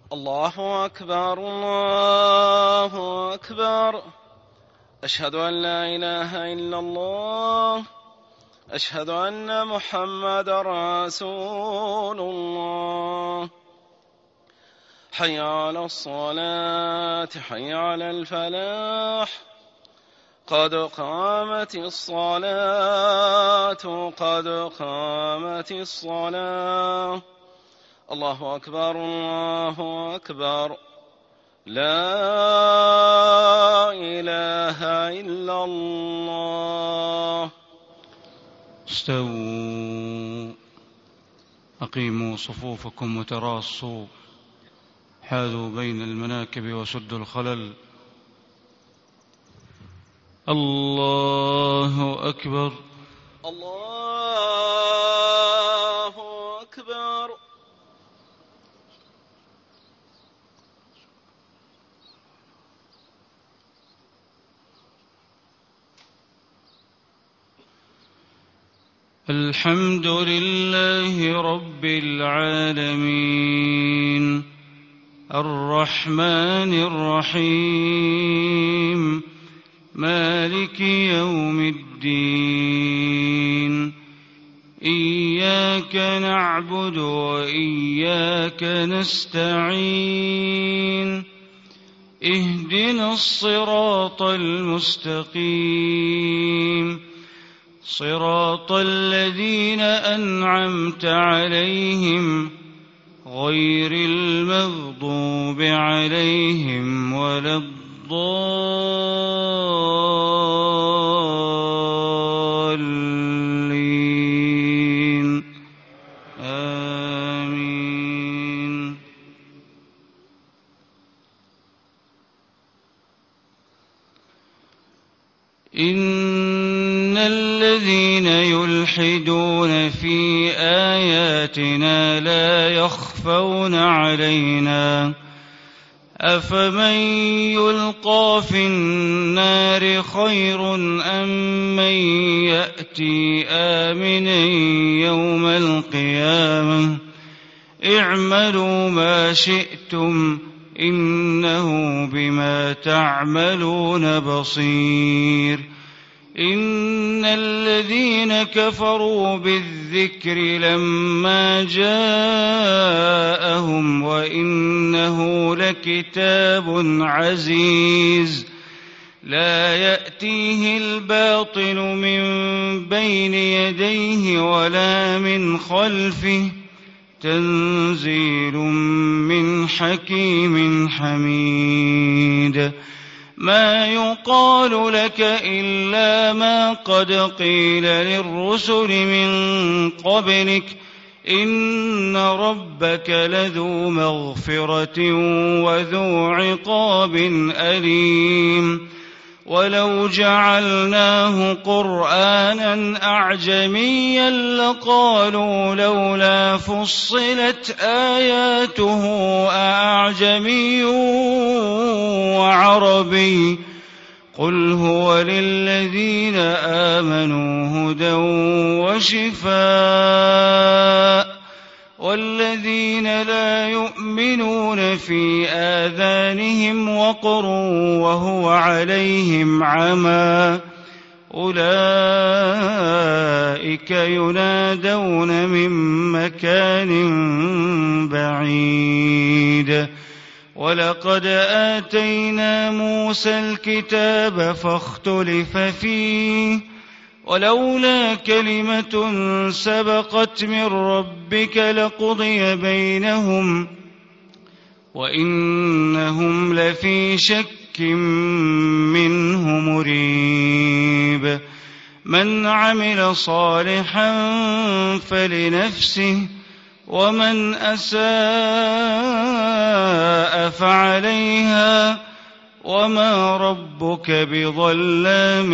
الله أكبر الله أكبر. أشهد أن لا إله إلا الله. أشهد أن محمد رسول الله. حي على الصلاة حي على الفلاح. قد قامت الصلاة قد قامت الصلاة. الله أكبر الله أكبر. لا إله إلا الله. استووا، أقيموا صفوفكم وتراصوا، حاذوا بين المناكب وسدوا الخلل. الله أكبر الله أكبر. الحمد لله رب العالمين، الرحمن الرحيم، مالك يوم الدين. إياك نعبد وإياك نستعين. اهدنا الصراط المستقيم، صراط الذين أنعمت عليهم غير المغضوب عليهم ولا الضالين. آمين. إن الذين يلحدون في آياتنا لا يخفون علينا، أفمن يلقى في النار خير أم من يأتي آمنا يوم القيامة. اعملوا ما شئتم إنه بما تعملون بصير. إن الذين كفروا بالذكر لما جاءهم وإنه لكتاب عزيز، لا يأتيه الباطل من بين يديه ولا من خلفه، تنزيل من حكيم حميد. ما يقال لك إلا ما قد قيل للرسل من قبلك، إن ربك لذو مغفرة وذو عقاب أليم. ولو جعلناه قرآنا أعجميا لقالوا لولا فصلت آياته أأعجمي وعربي، قل هو للذين آمنوا هدى وشفاء، والذين لا يؤمنون في آذانهم وقر وهو عليهم عمى، أولئك ينادون من مكان بعيد. ولقد آتينا موسى الكتاب فاختلف فيه، ولولا كلمة سبقت من ربك لقضي بينهم وإنهم لفي شك منه مريب. من عمل صالحا فلنفسه ومن أساء فعليها وما ربك بظلام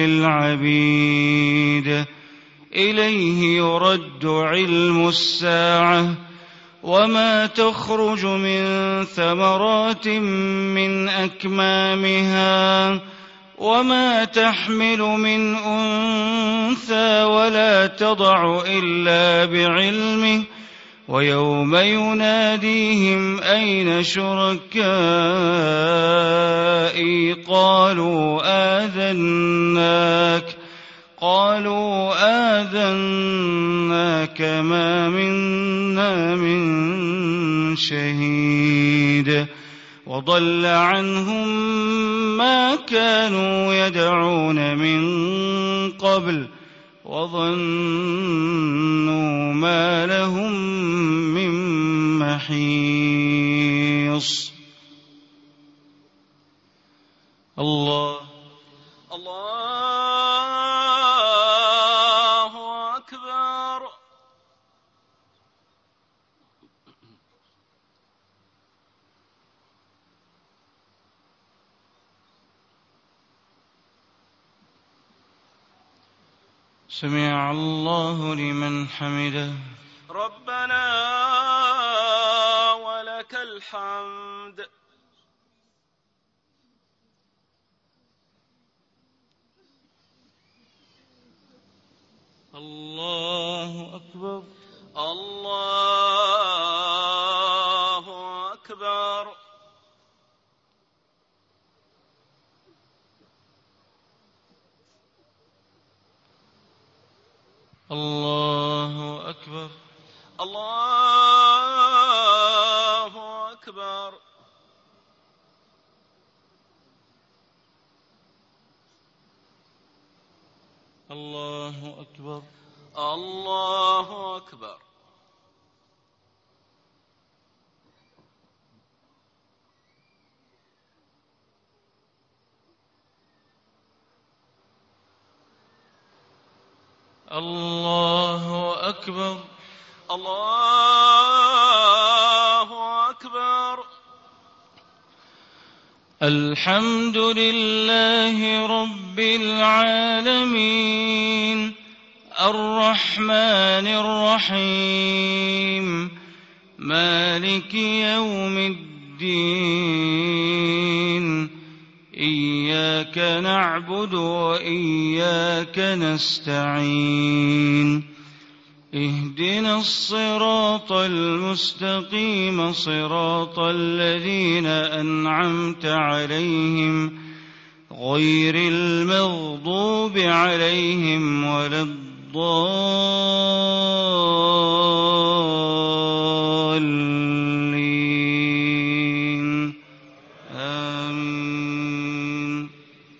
للعبيد. إليه يرد علم الساعة وما تخرج من ثمرات من أكمامها وما تحمل من أنثى ولا تضع إلا بعلمه ويوم يناديهم أين شركائي قالوا آذناك ما منا من شهيد وضل عنهم ما كانوا يدعون من قبل وظنوا ما لهم من محيص. الله أكبر. سمع الله لمن حمده. ربنا ولك الحمد. الله أكبر. الله أكبر. الله أكبر. الله أكبر. الله أكبر. الله أكبر. الله أكبر. الله أكبر. الحمد لله رب العالمين الرحمن الرحيم مالك يوم الدين إياك نعبد وإياك نستعين اهدنا الصراط المستقيم صراط الذين أنعمت عليهم غير المغضوب عليهم ولا الضالين آمين.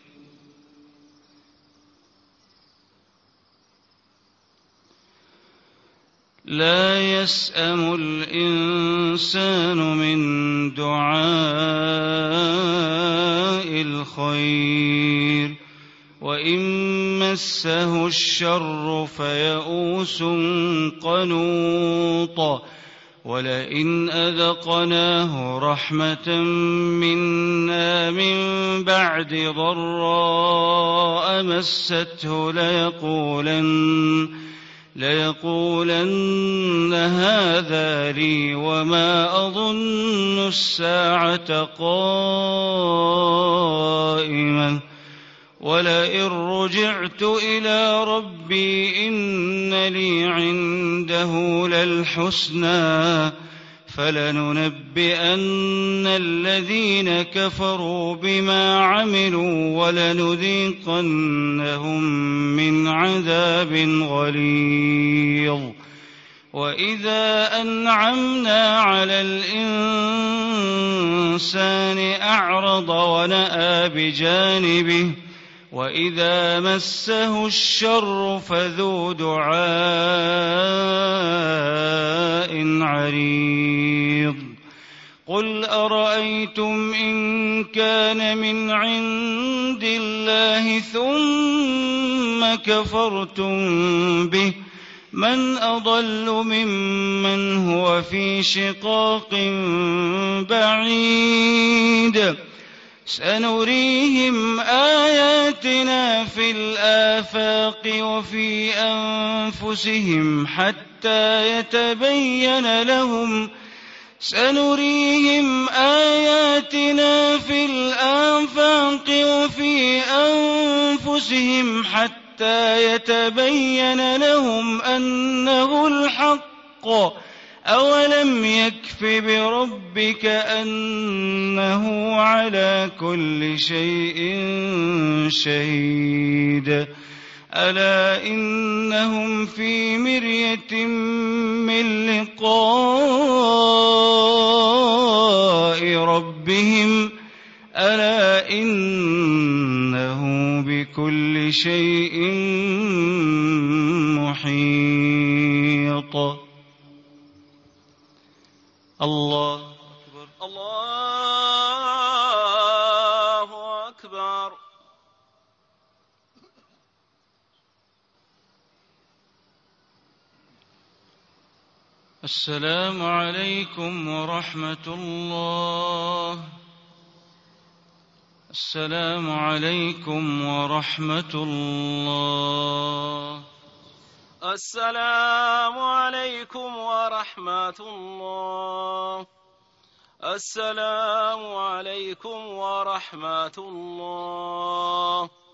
لا يسأم الإنسان من دعاء الخير وإن مسه الشر فيئوس قنوط ولئن أذقناه رحمة منا من بعد ضراء مسته ليقولن هذا لي وما أظن الساعة قائمة ولئن رجعت إلى ربي إن لي عنده للحسنى فلننبئن الذين كفروا بما عملوا ولنذيقنهم من عذاب غليظ. وإذا أنعمنا على الإنسان أعرض ونأى بجانبه وإذا مسه الشر فذو دعاء عريض. قل أرأيتم إن كان من عند الله ثم كفرتم به من أضل ممن هو في شقاق بعيد. سنريهم آياتنا في الآفاق وفي أنفسهم حتى يتبين لهم سنريهم آياتنا في الآفاق وفي أنفسهم حتى يتبين لهم أولم يكف بربك أنه على كل شيء شهيد ألا إنهم في مرية من لقاء ربهم ألا إنه بكل شيء محيط الله أكبر الله أكبر. السلام عليكم ورحمة الله. السلام عليكم ورحمة الله. السلام عليكم ورحمة الله. السلام عليكم ورحمة الله.